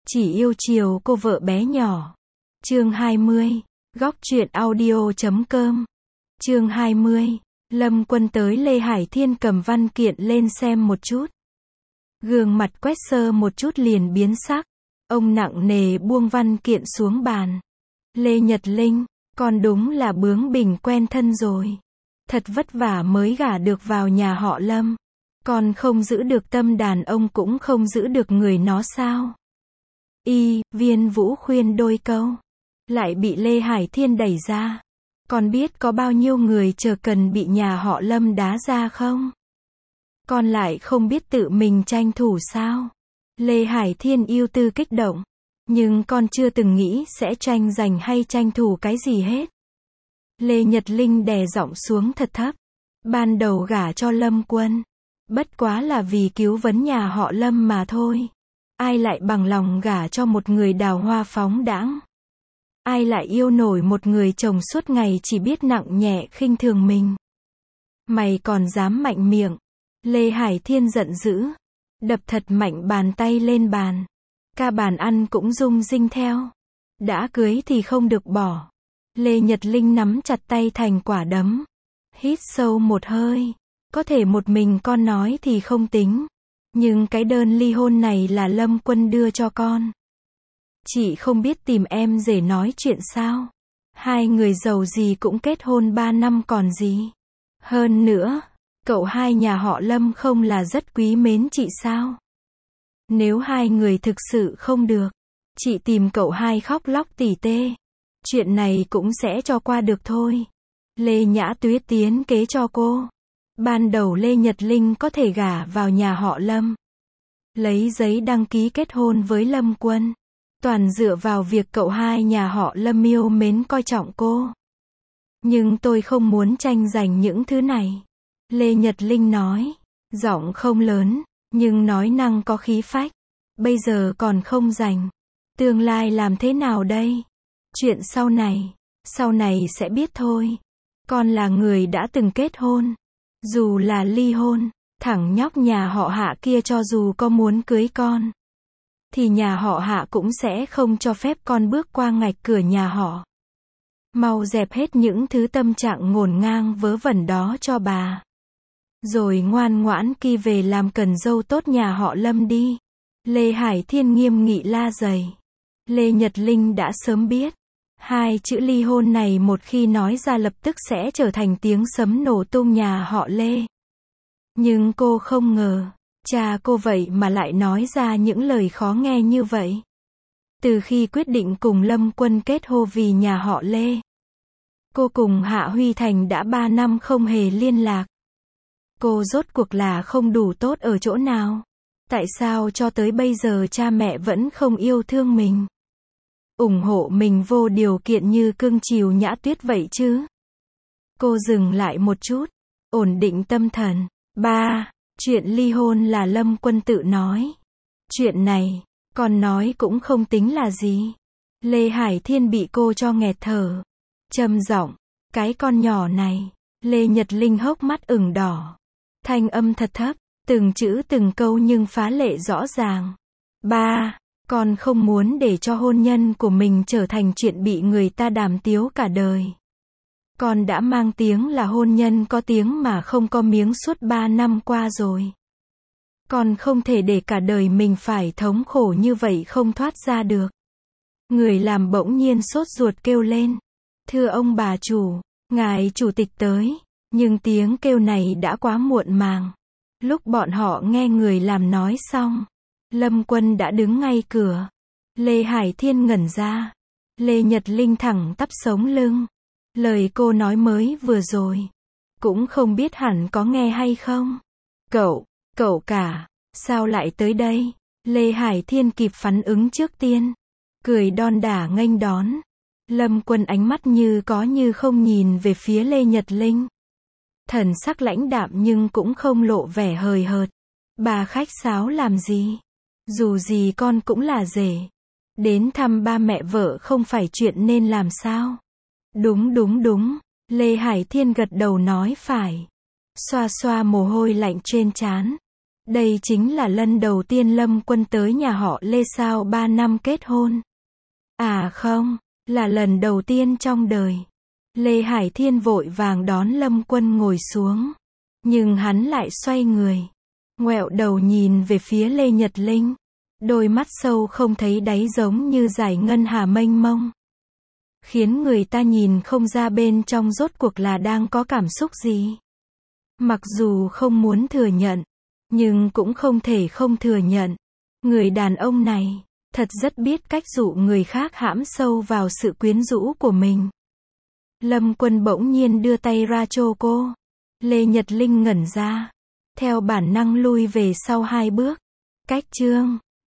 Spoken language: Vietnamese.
Chỉ yêu chiều cô vợ bé nhỏ. Chương 20. Góc truyện audio.com. Chương 20. Lâm Quân tới Lê Hải Thiên cầm văn kiện lên xem một chút. Gương mặt quét sơ một chút liền biến sắc. Ông nặng nề buông văn kiện xuống bàn. Lê Nhật Linh, con đúng là bướng bỉnh quen thân rồi. Thật vất vả mới gả được vào nhà họ Lâm. Con không giữ được tâm đàn ông cũng không giữ được người nó sao? Viên Vũ khuyên đôi câu. Lại bị Lê Hải Thiên đẩy ra. Con biết có bao nhiêu người chờ cần bị nhà họ Lâm đá ra không? Con lại không biết tự mình tranh thủ sao? Lê Hải Thiên yêu tư kích động. Nhưng con chưa từng nghĩ sẽ tranh giành hay tranh thủ cái gì hết. Lê Nhật Linh đè giọng xuống thật thấp. Ban đầu gả cho Lâm Quân. Bất quá là vì cứu vấn nhà họ Lâm mà thôi. Ai lại bằng lòng gả cho một người đào hoa phóng đãng? Ai lại yêu nổi một người chồng suốt ngày chỉ biết nặng nhẹ khinh thường mình? Mày còn dám mạnh miệng? Lê Hải Thiên giận dữ. Đập thật mạnh bàn tay lên bàn. Cả bàn ăn cũng rung rinh theo. Đã cưới thì không được bỏ. Lê Nhật Linh nắm chặt tay thành quả đấm. Hít sâu một hơi. Có thể một mình con nói thì không tính. Nhưng cái đơn ly hôn này là Lâm Quân đưa cho con. Chị không biết tìm em rể nói chuyện sao? Hai người giàu gì cũng kết hôn 3 năm còn gì. Hơn nữa, cậu hai nhà họ Lâm không là rất quý mến chị sao? Nếu hai người thực sự không được, chị tìm cậu hai khóc lóc tỉ tê. Chuyện này cũng sẽ cho qua được thôi. Lê Nhã Tuyết tiến kế cho cô. Ban đầu Lê Nhật Linh có thể gả vào nhà họ Lâm. Lấy giấy đăng ký kết hôn với Lâm Quân. Toàn dựa vào việc cậu hai nhà họ Lâm yêu mến coi trọng cô. Nhưng tôi không muốn tranh giành những thứ này. Lê Nhật Linh nói. Giọng không lớn, nhưng nói năng có khí phách. Bây giờ còn không giành. Tương lai làm thế nào đây? Chuyện sau này sẽ biết thôi. Con là người đã từng kết hôn. Dù là ly hôn, thằng nhóc nhà họ Hạ kia cho dù có muốn cưới con, thì nhà họ Hạ cũng sẽ không cho phép con bước qua ngạch cửa nhà họ. Mau dẹp hết những thứ tâm trạng ngổn ngang vớ vẩn đó cho bà. Rồi ngoan ngoãn ki về làm cần dâu tốt nhà họ Lâm đi. Lê Hải Thiên nghiêm nghị la dày. Lê Nhật Linh đã sớm biết. Hai chữ ly hôn này một khi nói ra lập tức sẽ trở thành tiếng sấm nổ tung nhà họ Lê. Nhưng cô không ngờ, cha cô vậy mà lại nói ra những lời khó nghe như vậy. Từ khi quyết định cùng Lâm Quân kết hôn vì nhà họ Lê, cô cùng Hạ Huy Thành đã 3 năm không hề liên lạc. Cô rốt cuộc là không đủ tốt ở chỗ nào? Tại sao cho tới bây giờ cha mẹ vẫn không yêu thương mình? Ủng hộ mình vô điều kiện như cưng chiều Nhã Tuyết vậy chứ? Cô dừng lại một chút, ổn định tâm thần. Ba, chuyện ly hôn là Lâm Quân tự nói. Chuyện này, con nói cũng không tính là gì. Lê Hải Thiên bị cô cho nghẹt thở. Trầm giọng, cái con nhỏ này. Lê Nhật Linh hốc mắt ửng đỏ. Thanh âm thật thấp, từng chữ từng câu nhưng phá lệ rõ ràng. Ba, con không muốn để cho hôn nhân của mình trở thành chuyện bị người ta đàm tiếu cả đời. Con đã mang tiếng là hôn nhân có tiếng mà không có miếng suốt 3 năm qua rồi. Con không thể để cả đời mình phải thống khổ như vậy không thoát ra được. Người làm bỗng nhiên sốt ruột kêu lên. Thưa ông bà chủ, ngài chủ tịch tới. Nhưng tiếng kêu này đã quá muộn màng. Lúc bọn họ nghe người làm nói xong, Lâm Quân đã đứng ngay cửa. Lê Hải Thiên ngẩn ra. Lê Nhật Linh thẳng tắp sống lưng. Lời cô nói mới vừa rồi, cũng không biết hẳn có nghe hay không. Cậu cả, sao lại tới đây? Lê Hải Thiên kịp phản ứng trước tiên. Cười đon đả nghênh đón. Lâm Quân ánh mắt như có như không nhìn về phía Lê Nhật Linh. Thần sắc lãnh đạm nhưng cũng không lộ vẻ hời hợt. Bà khách sáo làm gì? Dù gì con cũng là rể. Đến thăm ba mẹ vợ không phải chuyện nên làm sao? Đúng. Lê Hải Thiên gật đầu nói phải. Xoa xoa mồ hôi lạnh trên trán. Đây chính là lần đầu tiên Lâm Quân tới nhà họ Lê sau 3 năm kết hôn. À không, là lần đầu tiên trong đời. Lê Hải Thiên vội vàng đón Lâm Quân ngồi xuống. Nhưng hắn lại xoay người, ngoẹo đầu nhìn về phía Lê Nhật Linh. Đôi mắt sâu không thấy đáy giống như dải ngân hà mênh mông. Khiến người ta nhìn không ra bên trong rốt cuộc là đang có cảm xúc gì. Mặc dù không muốn thừa nhận, nhưng cũng không thể không thừa nhận. Người đàn ông này, thật rất biết cách dụ người khác hãm sâu vào sự quyến rũ của mình. Lâm Quân bỗng nhiên đưa tay ra chô cô. Lê Nhật Linh ngẩn ra. Theo bản năng lui về sau 2 bước. Cách chương